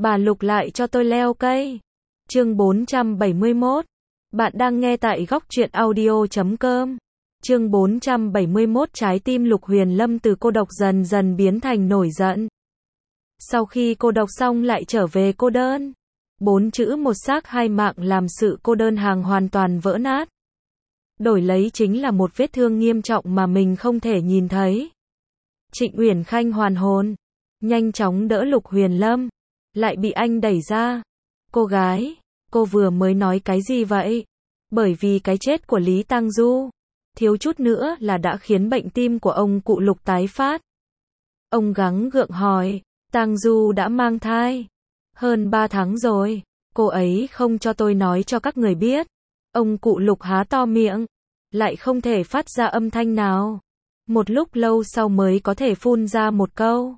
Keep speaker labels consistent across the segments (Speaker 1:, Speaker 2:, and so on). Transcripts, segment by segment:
Speaker 1: Bà Lục lại cho tôi leo cây. Chương 471. Bạn đang nghe tại góc truyện audio.com. Chương 471 trái tim Lục Huyền Lâm từ cô độc dần dần biến thành nổi giận. Sau khi cô độc xong lại trở về cô đơn. 4 chữ một xác hai mạng làm sự cô đơn hàng hoàn toàn vỡ nát. Đổi lấy chính là một vết thương nghiêm trọng mà mình không thể nhìn thấy. Trịnh Uyển Khanh hoàn hồn, nhanh chóng đỡ Lục Huyền Lâm, lại bị anh đẩy ra. Cô gái, cô vừa mới nói cái gì vậy? Bởi vì cái chết của Lý Tang Du, thiếu chút nữa là đã khiến bệnh tim của ông cụ Lục tái phát. Ông gắng gượng hỏi, Tang Du đã mang thai hơn 3 tháng rồi, cô ấy không cho tôi nói cho các người biết. Ông cụ Lục há to miệng, lại không thể phát ra âm thanh nào. Một lúc lâu sau mới có thể phun ra một câu.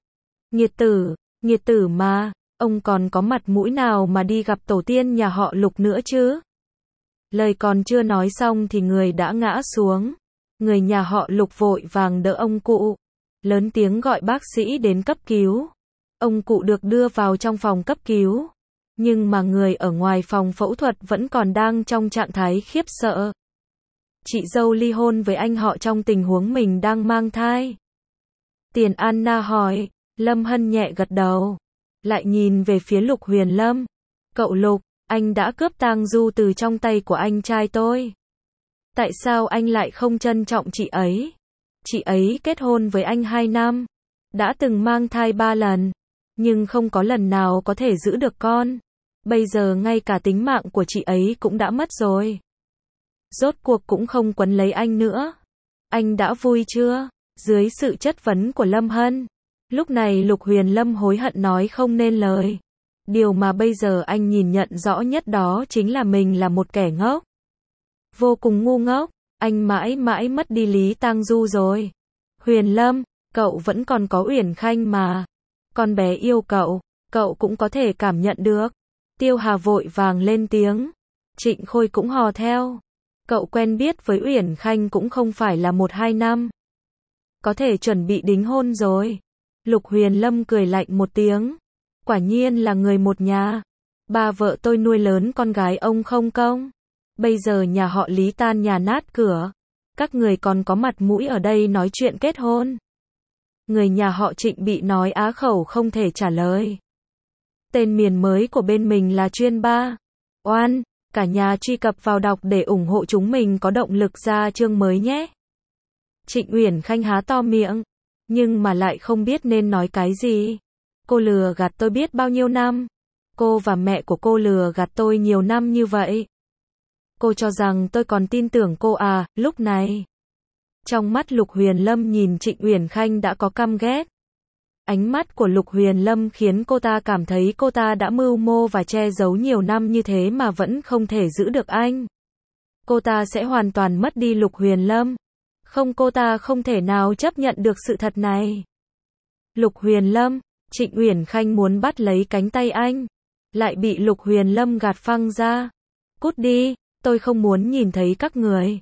Speaker 1: Nghiệt tử mà, ông còn có mặt mũi nào mà đi gặp tổ tiên nhà họ Lục nữa chứ? Lời còn chưa nói xong thì người đã ngã xuống. Người nhà họ Lục vội vàng đỡ ông cụ, lớn tiếng gọi bác sĩ đến cấp cứu. Ông cụ được đưa vào trong phòng cấp cứu, nhưng mà người ở ngoài phòng phẫu thuật vẫn còn đang trong trạng thái khiếp sợ. Chị dâu ly hôn với anh họ trong tình huống mình đang mang thai. Tiền Anna hỏi. Lâm Hân nhẹ gật đầu, lại nhìn về phía Lục Huyền Lâm. Cậu Lục, anh đã cướp Tang Du từ trong tay của anh trai tôi. Tại sao anh lại không trân trọng chị ấy? Chị ấy kết hôn với anh 2 năm, đã từng mang thai 3 lần, nhưng không có lần nào có thể giữ được con. Bây giờ ngay cả tính mạng của chị ấy cũng đã mất rồi. Rốt cuộc cũng không quấn lấy anh nữa. Anh đã vui chưa? Dưới sự chất vấn của Lâm Hân, lúc này Lục Huyền Lâm hối hận nói không nên lời. Điều mà bây giờ anh nhìn nhận rõ nhất đó chính là mình là một kẻ ngốc. Vô cùng ngu ngốc, anh mãi mãi mất đi Lý Tang Du rồi. Huyền Lâm, cậu vẫn còn có Uyển Khanh mà. Con bé yêu cậu cũng có thể cảm nhận được. Tiêu Hà vội vàng lên tiếng. Trịnh Khôi cũng hò theo. Cậu quen biết với Uyển Khanh cũng không phải là 1-2 năm. Có thể chuẩn bị đính hôn rồi. Lục Huyền Lâm cười lạnh một tiếng. Quả nhiên là người một nhà. Ba vợ tôi nuôi lớn con gái ông không công. Bây giờ nhà họ Lý tan nhà nát cửa. Các người còn có mặt mũi ở đây nói chuyện kết hôn. Người nhà họ Trịnh bị nói á khẩu không thể trả lời. Tên miền mới của bên mình là Chuyên Ba. Oan, cả nhà truy cập vào đọc để ủng hộ chúng mình có động lực ra chương mới nhé. Trịnh Uyển Khanh há to miệng, nhưng mà lại không biết nên nói cái gì. Cô lừa gạt tôi biết bao nhiêu năm. Cô và mẹ của cô lừa gạt tôi nhiều năm như vậy. Cô cho rằng tôi còn tin tưởng cô à? Lúc này, trong mắt Lục Huyền Lâm nhìn Trịnh Uyển Khanh đã có căm ghét. Ánh mắt của Lục Huyền Lâm khiến cô ta cảm thấy cô ta đã mưu mô và che giấu nhiều năm như thế mà vẫn không thể giữ được anh. Cô ta sẽ hoàn toàn mất đi Lục Huyền Lâm. Không, cô ta không thể nào chấp nhận được sự thật này. Lục Huyền Lâm, Trịnh Uyển Khanh muốn bắt lấy cánh tay anh, lại bị Lục Huyền Lâm gạt phăng ra. Cút đi, tôi không muốn nhìn thấy các người.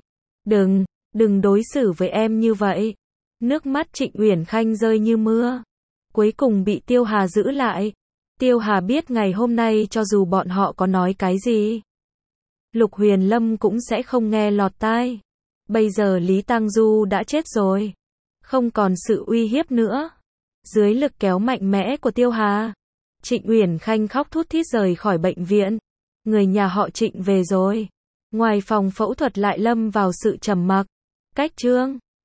Speaker 1: Đừng đối xử với em như vậy. Nước mắt Trịnh Uyển Khanh rơi như mưa. Cuối cùng bị Tiêu Hà giữ lại. Tiêu Hà biết ngày hôm nay cho dù bọn họ có nói cái gì, Lục Huyền Lâm cũng sẽ không nghe lọt tai. Bây giờ Lý Tang Du đã chết rồi, không còn sự uy hiếp nữa. Dưới lực kéo mạnh mẽ của Tiêu Hà, Trịnh Uyển Khanh khóc thút thít rời khỏi bệnh viện. Người nhà họ Trịnh về rồi. Ngoài phòng phẫu thuật lại lâm vào sự trầm mặc. Cách chương